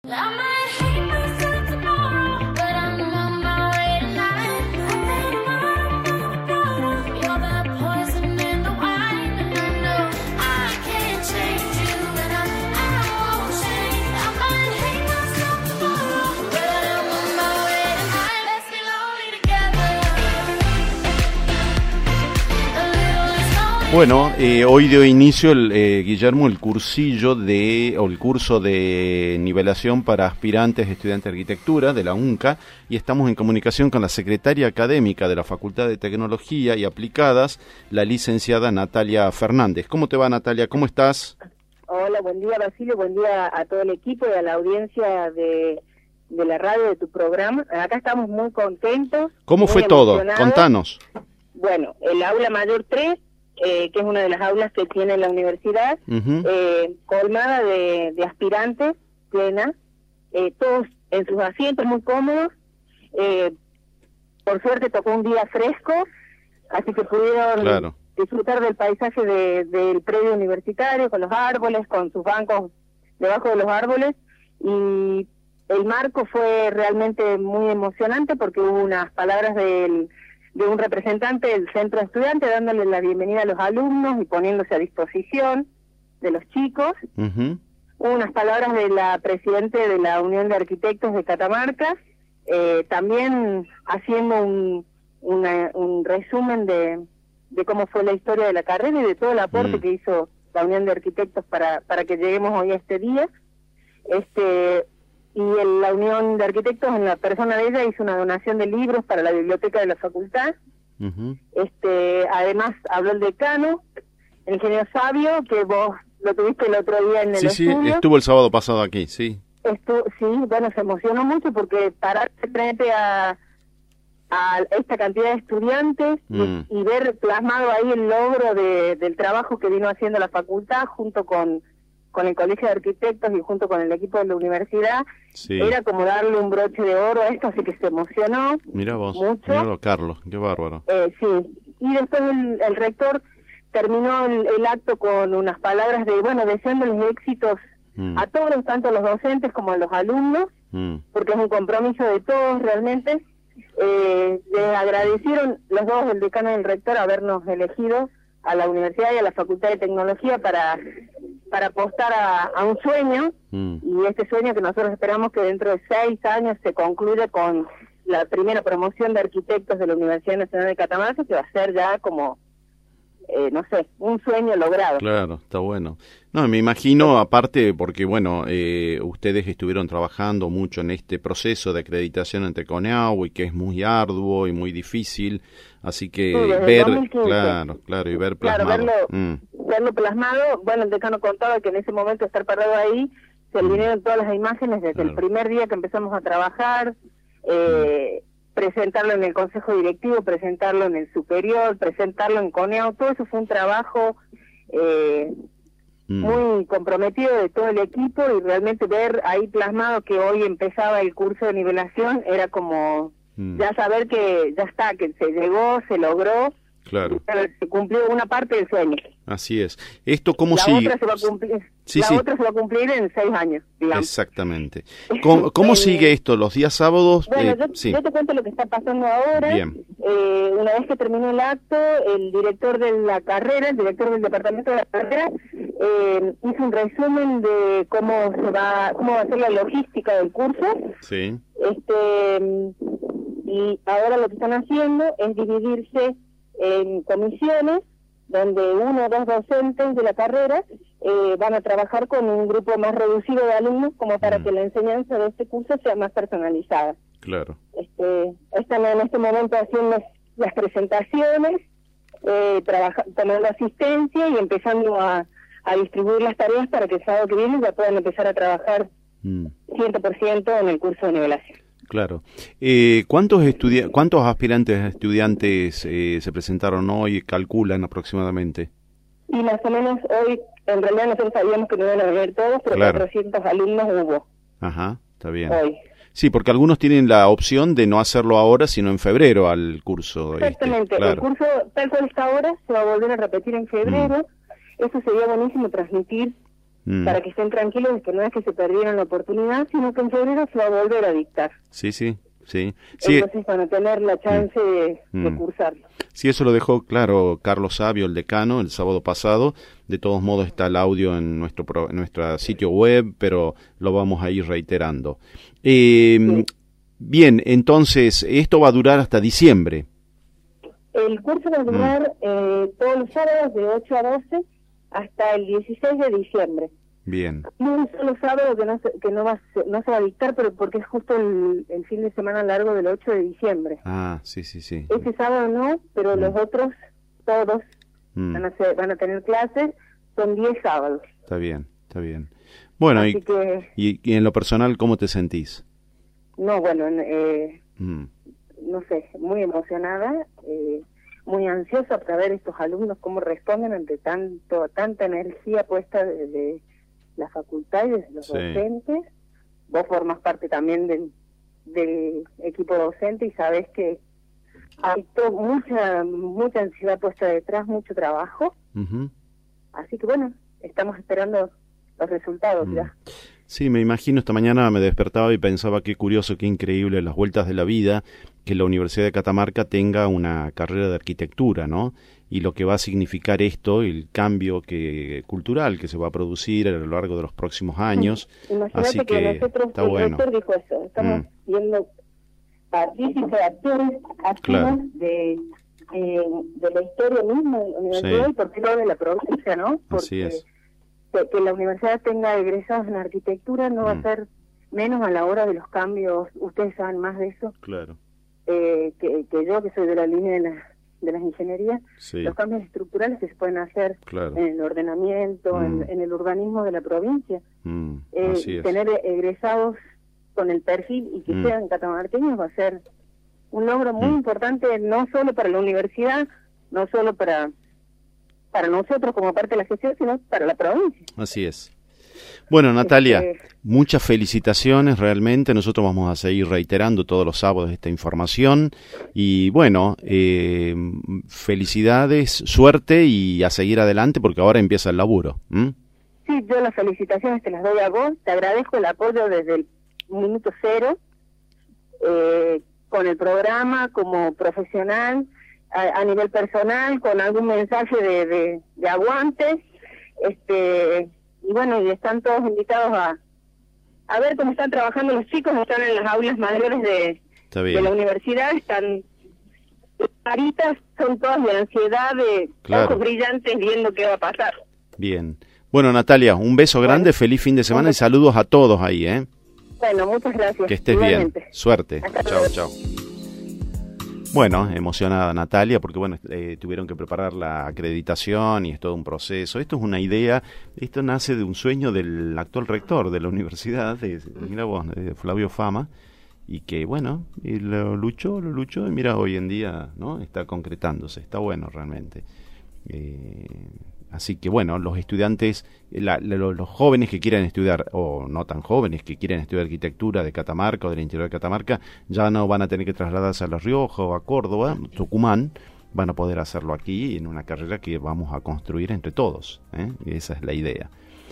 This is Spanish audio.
Bueno, hoy dio inicio Guillermo, el curso de nivelación para aspirantes estudiantes de arquitectura de la UNCA, y estamos en comunicación con la secretaria académica de la Facultad de Tecnología y Aplicadas, la licenciada Natalia Fernández. ¿Cómo te va, Natalia? ¿Cómo estás? Hola, buen día, Basilio, buen día a todo el equipo y a la audiencia de la radio, de tu programa. Acá estamos muy contentos. ¿Cómo fue todo? Contanos. Bueno, el aula mayor 3, que es una de las aulas que tiene la universidad, colmada de aspirantes, plena, todos en sus asientos muy cómodos. Por suerte tocó un día fresco, así que pudieron disfrutar del paisaje del predio universitario, con los árboles, con sus bancos debajo de los árboles, y el marco fue realmente muy emocionante porque hubo unas palabras de un representante del centro de estudiantes dándole la bienvenida a los alumnos y poniéndose a disposición de los chicos. Hubo unas palabras de la presidenta de la Unión de Arquitectos de Catamarca, también haciendo un resumen de cómo fue la historia de la carrera y de todo el aporte que hizo la Unión de Arquitectos para que lleguemos hoy a este día. Y la Unión de Arquitectos, en la persona de ella, hizo una donación de libros para la biblioteca de la facultad. Además habló el decano, el ingeniero Sabio, que vos lo tuviste el otro día en el estudio. Sí, estuvo el sábado pasado aquí, sí. Sí, bueno, se emocionó mucho porque pararse frente a esta cantidad de estudiantes y ver plasmado ahí el logro del trabajo que vino haciendo la facultad junto con el Colegio de Arquitectos y junto con el equipo de la universidad, era como darle un broche de oro a esto, así que se emocionó. Mira vos, mucho. míralo, Carlos, qué bárbaro. Sí, y después el rector terminó el acto con unas palabras deseándoles éxitos a todos, tanto a los docentes como a los alumnos, porque es un compromiso de todos realmente. Les agradecieron los dos, el decano y el rector, habernos elegido a la universidad y a la Facultad de Tecnología para apostar a un sueño, y este sueño que nosotros esperamos que dentro de 6 años se concluya con la primera promoción de arquitectos de la Universidad Nacional de Catamarca, que va a ser ya como, un sueño logrado. Claro, está bueno. No, me imagino, aparte, porque ustedes estuvieron trabajando mucho en este proceso de acreditación ante CONEAU, y que es muy arduo y muy difícil, así que ver, y ver plasmado. Verlo plasmado, el decano contaba que en ese momento estar parado ahí, se vinieron todas las imágenes desde el primer día que empezamos a trabajar, presentarlo en el consejo directivo, presentarlo en el superior, presentarlo en CONEAU, todo eso fue un trabajo muy comprometido de todo el equipo, y realmente ver ahí plasmado que hoy empezaba el curso de nivelación era como ya saber que ya está, que se llegó, se logró. Claro. Se cumplió una parte del sueño. Así es. ¿Esto cómo sigue? Otra se va a cumplir, otra se va a cumplir en 6 años, digamos. Exactamente. ¿Cómo sigue esto? ¿Los días sábados? Yo te cuento lo que está pasando ahora. Bien. Una vez que terminó el acto, el director de la carrera, el director del departamento de la carrera, hizo un resumen de cómo va a ser la logística del curso. Sí. Y ahora lo que están haciendo es dividirse en comisiones, donde 1 o 2 docentes de la carrera van a trabajar con un grupo más reducido de alumnos, como para que la enseñanza de este curso sea más personalizada. Claro. Están en este momento haciendo las presentaciones, tomando asistencia y empezando a distribuir las tareas para que el sábado que viene ya puedan empezar a trabajar 100% en el curso de nivelación. Claro. ¿Cuántos aspirantes a estudiantes se presentaron hoy, calculan aproximadamente? Y más o menos hoy, en realidad nosotros sabíamos que no iban a venir todos, pero 400 alumnos hubo. Ajá, está bien. Hoy. Sí, porque algunos tienen la opción de no hacerlo ahora, sino en febrero al curso. Exactamente, el curso tal cual está ahora se va a volver a repetir en febrero. Eso sería buenísimo transmitir para que estén tranquilos de que no es que se perdieron la oportunidad, sino que en febrero se va a volver a dictar. Sí. Entonces van a tener la chance de cursarlo. Sí, eso lo dejó claro Carlos Sabio, el decano, el sábado pasado. De todos modos está el audio en nuestro sitio web, pero lo vamos a ir reiterando. Bien, entonces, esto va a durar hasta diciembre. El curso va a durar todos los sábados de 8 a 12 hasta el 16 de diciembre. Bien. Un solo sábado que no se va a dictar, pero porque es justo el fin de semana largo del 8 de diciembre. Ah, sí. Ese sábado no, pero los otros, todos, van a tener clases, son 10 sábados. Está bien. Bueno, y en lo personal, ¿cómo te sentís? No, bueno, no sé, muy emocionada, muy ansiosa para ver estos alumnos cómo responden ante tanta energía puesta de la facultad y de los docentes. Vos formás parte también del equipo docente y sabés que hay mucha ansiedad puesta detrás, mucho trabajo. Así que bueno, estamos esperando los resultados ya. Sí, me imagino, esta mañana me despertaba y pensaba qué curioso, qué increíble, las vueltas de la vida, que la Universidad de Catamarca tenga una carrera de arquitectura, ¿no? Y lo que va a significar esto, el cambio cultural que se va a producir a lo largo de los próximos años. Imagínate así que nosotros, está bueno. El rector dijo eso, estamos viendo partícipes, actores activos de la historia misma de la universidad y por qué no de la provincia, ¿no? Porque así es. Que la universidad tenga egresados en arquitectura no va a ser menos a la hora de los cambios. Ustedes saben más de eso Claro. Que yo, que soy de la línea de las ingenierías. Los cambios estructurales que se pueden hacer en el ordenamiento, en el urbanismo de la provincia. Así es. Tener egresados con el perfil y que sean catamarqueños va a ser un logro muy importante, no solo para la universidad, no solo para nosotros como parte de la gestión, sino para la provincia. Así es. Bueno, Natalia, muchas felicitaciones realmente. Nosotros vamos a seguir reiterando todos los sábados esta información. Y bueno, felicidades, suerte y a seguir adelante porque ahora empieza el laburo. Sí, yo las felicitaciones te las doy a vos. Te agradezco el apoyo desde el minuto cero con el programa, como profesional, a nivel personal, con algún mensaje de aguante, y bueno, y están todos invitados a ver cómo están trabajando los chicos. Están en las aulas mayores de la universidad, están caritas, son todas de ansiedad, de ojos brillantes viendo qué va a pasar. Bien. Bueno, Natalia, un beso grande, feliz fin de semana y saludos a todos ahí, ¿eh? Bueno, muchas gracias. Que estés bien. Suerte. Chao. Bueno, emocionada Natalia, porque bueno, tuvieron que preparar la acreditación y es todo un proceso. Esto es una idea, esto nace de un sueño del actual rector de la universidad, mira vos, de Flavio Fama, y que bueno, y lo luchó, y mira, hoy en día no está concretándose, está bueno realmente. Así que bueno, los estudiantes, los jóvenes que quieran estudiar, o no tan jóvenes, que quieren estudiar arquitectura de Catamarca o del interior de Catamarca, ya no van a tener que trasladarse a La Rioja o a Córdoba, Tucumán, van a poder hacerlo aquí en una carrera que vamos a construir entre todos, ¿eh? Esa es la idea.